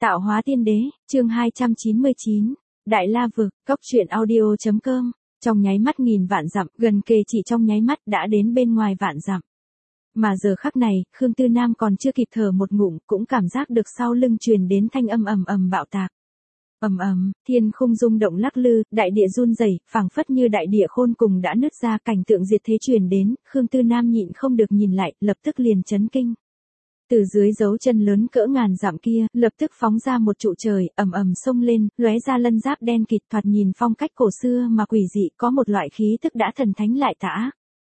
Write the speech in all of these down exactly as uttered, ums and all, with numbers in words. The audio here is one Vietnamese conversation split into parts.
Tạo hóa tiên đế, chương hai trăm chín mươi chín, Đại La Vực, Cốc truyện audio chấm com, trong nháy mắt nghìn vạn dặm, gần kề chỉ trong nháy mắt đã đến bên ngoài vạn dặm. Mà giờ khắc này, Khương Tư Nam còn chưa kịp thở một ngụm, cũng cảm giác được sau lưng truyền đến thanh âm ầm ầm bạo tạc. Ầm ầm, thiên khung rung động lắc lư, đại địa run rẩy, phảng phất như đại địa khôn cùng đã nứt ra, cảnh tượng diệt thế truyền đến, Khương Tư Nam nhịn không được nhìn lại, lập tức liền chấn kinh. Từ dưới dấu chân lớn cỡ ngàn dặm kia, lập tức phóng ra một trụ trời, ầm ầm xông lên, lóe ra lân giáp đen kịt, thoạt nhìn phong cách cổ xưa mà quỷ dị, có một loại khí tức đã thần thánh lại tả.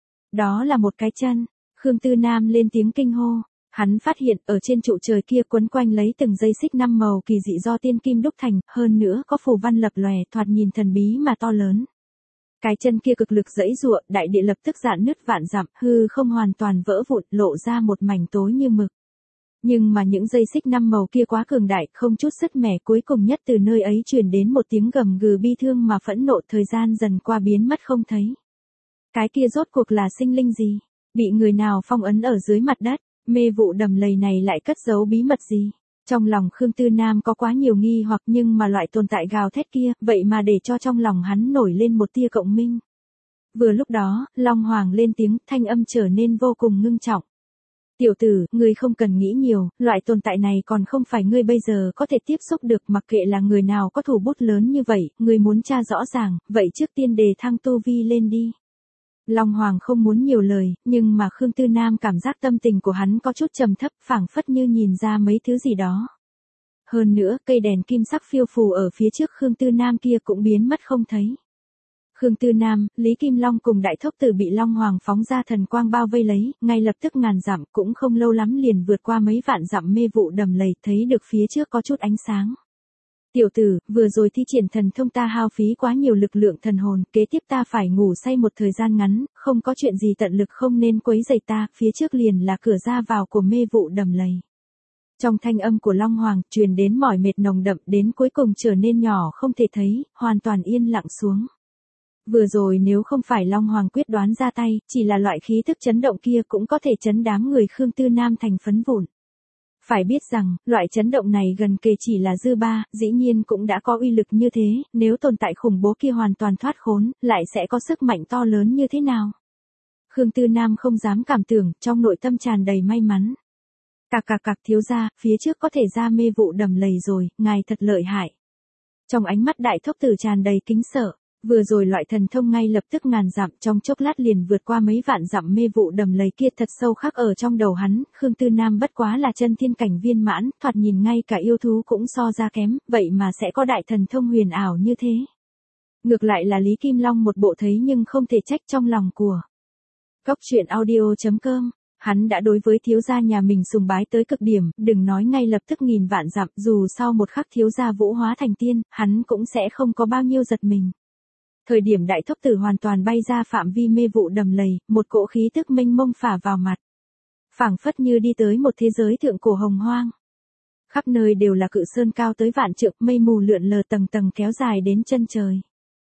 Đó là một cái chân. Khương Tư Nam lên tiếng kinh hô. Hắn phát hiện ở trên trụ trời kia quấn quanh lấy từng dây xích năm màu kỳ dị do tiên kim đúc thành, hơn nữa có phù văn lập lòe, thoạt nhìn thần bí mà to lớn. Cái chân kia cực lực giãy giụa, đại địa lập tức rạn nứt vạn dặm, hư không hoàn toàn vỡ vụn, lộ ra một mảnh tối như mực. Nhưng mà những dây xích năm màu kia quá cường đại, không chút sứt mẻ, cuối cùng nhất từ nơi ấy truyền đến một tiếng gầm gừ bi thương mà phẫn nộ, thời gian dần qua biến mất không thấy. Cái kia rốt cuộc là sinh linh gì? Bị người nào phong ấn ở dưới mặt đất? Mê vụ đầm lầy này lại cất giấu bí mật gì? Trong lòng Khương Tư Nam có quá nhiều nghi hoặc, nhưng mà loại tồn tại gào thét kia, vậy mà để cho trong lòng hắn nổi lên một tia cộng minh. Vừa lúc đó, Long Hoàng lên tiếng, thanh âm trở nên vô cùng ngưng trọng. Tiểu tử, ngươi không cần nghĩ nhiều, loại tồn tại này còn không phải ngươi bây giờ có thể tiếp xúc được, mặc kệ là người nào có thủ bút lớn như vậy, ngươi muốn tra rõ ràng, vậy trước tiên đề thăng tu vi lên đi. Long Hoàng không muốn nhiều lời, nhưng mà Khương Tư Nam cảm giác tâm tình của hắn có chút trầm thấp, phảng phất như nhìn ra mấy thứ gì đó. Hơn nữa, cây đèn kim sắc phiêu phù ở phía trước Khương Tư Nam kia cũng biến mất không thấy. Khương Tư Nam, Lý Kim Long cùng Đại Thốc Tử bị Long Hoàng phóng ra thần quang bao vây lấy, ngay lập tức ngàn dặm, cũng không lâu lắm liền vượt qua mấy vạn dặm mê vụ đầm lầy, thấy được phía trước có chút ánh sáng. Tiểu tử, vừa rồi thi triển thần thông ta hao phí quá nhiều lực lượng thần hồn, kế tiếp ta phải ngủ say một thời gian ngắn, không có chuyện gì tận lực không nên quấy rầy ta, phía trước liền là cửa ra vào của mê vụ đầm lầy. Trong thanh âm của Long Hoàng, truyền đến mỏi mệt nồng đậm, đến cuối cùng trở nên nhỏ không thể thấy, hoàn toàn yên lặng xuống. Vừa rồi nếu không phải Long Hoàng quyết đoán ra tay, chỉ là loại khí thức chấn động kia cũng có thể chấn đám người Khương Tư Nam thành phấn vụn. Phải biết rằng, loại chấn động này gần kề chỉ là dư ba, dĩ nhiên cũng đã có uy lực như thế, nếu tồn tại khủng bố kia hoàn toàn thoát khốn, lại sẽ có sức mạnh to lớn như thế nào? Khương Tư Nam không dám cảm tưởng, trong nội tâm tràn đầy may mắn. Cạc cạc cạc thiếu gia, phía trước có thể ra mê vụ đầm lầy rồi, ngài thật lợi hại. Trong ánh mắt Đại Thốc Tử tràn đầy kính sợ. Vừa rồi loại thần thông ngay lập tức ngàn dặm, trong chốc lát liền vượt qua mấy vạn dặm mê vụ đầm lầy kia, thật sâu khắc ở trong đầu hắn, Khương Tư Nam bất quá là chân thiên cảnh viên mãn, thoạt nhìn ngay cả yêu thú cũng so ra kém, vậy mà sẽ có đại thần thông huyền ảo như thế. Ngược lại là Lý Kim Long một bộ thấy nhưng không thể trách trong lòng của Cốc truyện audio chấm com. Hắn đã đối với thiếu gia nhà mình sùng bái tới cực điểm, đừng nói ngay lập tức nghìn vạn dặm, dù sau một khắc thiếu gia vũ hóa thành tiên, hắn cũng sẽ không có bao nhiêu giật mình. Thời điểm Đại Thốc Tử hoàn toàn bay ra phạm vi mê vụ đầm lầy, một cỗ khí tức mênh mông phả vào mặt. Phảng phất như đi tới một thế giới thượng cổ hồng hoang. Khắp nơi đều là cự sơn cao tới vạn trượng, mây mù lượn lờ tầng tầng kéo dài đến chân trời.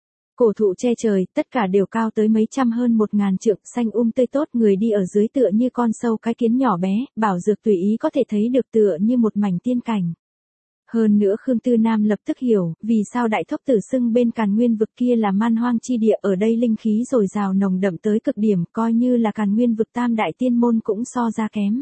Cổ thụ che trời, tất cả đều cao tới mấy trăm hơn một ngàn trượng, xanh um tươi tốt, người đi ở dưới tựa như con sâu cái kiến nhỏ bé, bảo dược tùy ý có thể thấy được tựa như một mảnh tiên cảnh. Hơn nữa Khương Tư Nam lập tức hiểu, vì sao Đại Thốc Tử xưng bên Càn Nguyên vực kia là man hoang chi địa, ở đây linh khí dồi dào nồng đậm tới cực điểm, coi như là Càn Nguyên vực tam đại tiên môn cũng so ra kém.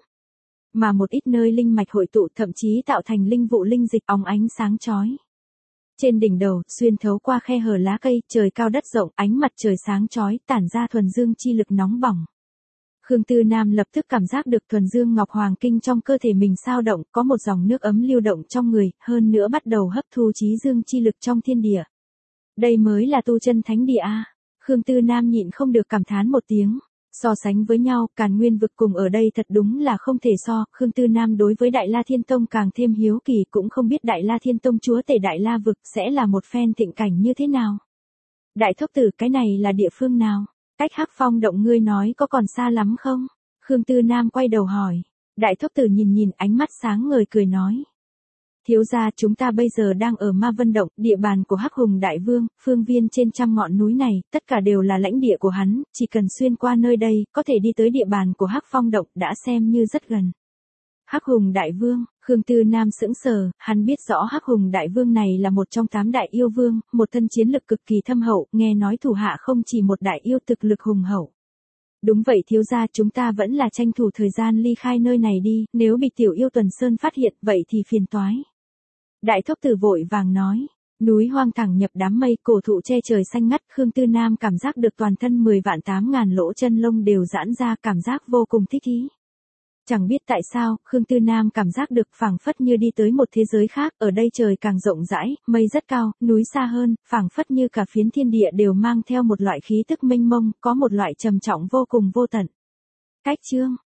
Mà một ít nơi linh mạch hội tụ, thậm chí tạo thành linh vụ linh dịch óng ánh sáng chói. Trên đỉnh đầu, xuyên thấu qua khe hở lá cây, trời cao đất rộng, ánh mặt trời sáng chói, tản ra thuần dương chi lực nóng bỏng. Khương Tư Nam lập tức cảm giác được thuần dương ngọc hoàng kinh trong cơ thể mình sao động, có một dòng nước ấm lưu động trong người, hơn nữa bắt đầu hấp thu chí dương chi lực trong thiên địa. Đây mới là tu chân thánh địa a. Khương Tư Nam nhịn không được cảm thán một tiếng. So sánh với nhau, Càn Nguyên vực cùng ở đây thật đúng là không thể so, Khương Tư Nam đối với Đại La Thiên Tông càng thêm hiếu kỳ, cũng không biết Đại La Thiên Tông chúa tể Đại La vực sẽ là một phen thịnh cảnh như thế nào. Đại Thốc Tử, cái này là địa phương nào? Cách Hắc Phong động ngươi nói có còn xa lắm không? Khương Tư Nam quay đầu hỏi. Đại Thốc Tử nhìn nhìn, ánh mắt sáng ngời cười nói. Thiếu gia, chúng ta bây giờ đang ở Ma Vân Động, địa bàn của Hắc Hùng Đại Vương, phương viên trên trăm ngọn núi này, tất cả đều là lãnh địa của hắn, chỉ cần xuyên qua nơi đây, có thể đi tới địa bàn của Hắc Phong Động, đã xem như rất gần. Hắc Hùng Đại Vương, Khương Tư Nam sững sờ, hắn biết rõ Hắc Hùng Đại Vương này là một trong tám đại yêu vương, một thân chiến lực cực kỳ thâm hậu, nghe nói thủ hạ không chỉ một đại yêu thực lực hùng hậu. Đúng vậy thiếu gia, chúng ta vẫn là tranh thủ thời gian ly khai nơi này đi, nếu bị tiểu yêu Tuần Sơn phát hiện vậy thì phiền toái. Đại Thốc Tử vội vàng nói, núi hoang thẳng nhập đám mây, cổ thụ che trời xanh ngắt, Khương Tư Nam cảm giác được toàn thân mười vạn tám ngàn lỗ chân lông đều giãn ra, cảm giác vô cùng thích ý. Chẳng biết tại sao, Khương Tư Nam cảm giác được phảng phất như đi tới một thế giới khác, ở đây trời càng rộng rãi, mây rất cao, núi xa hơn, phảng phất như cả phiến thiên địa đều mang theo một loại khí tức mênh mông, có một loại trầm trọng vô cùng vô tận. Cách chương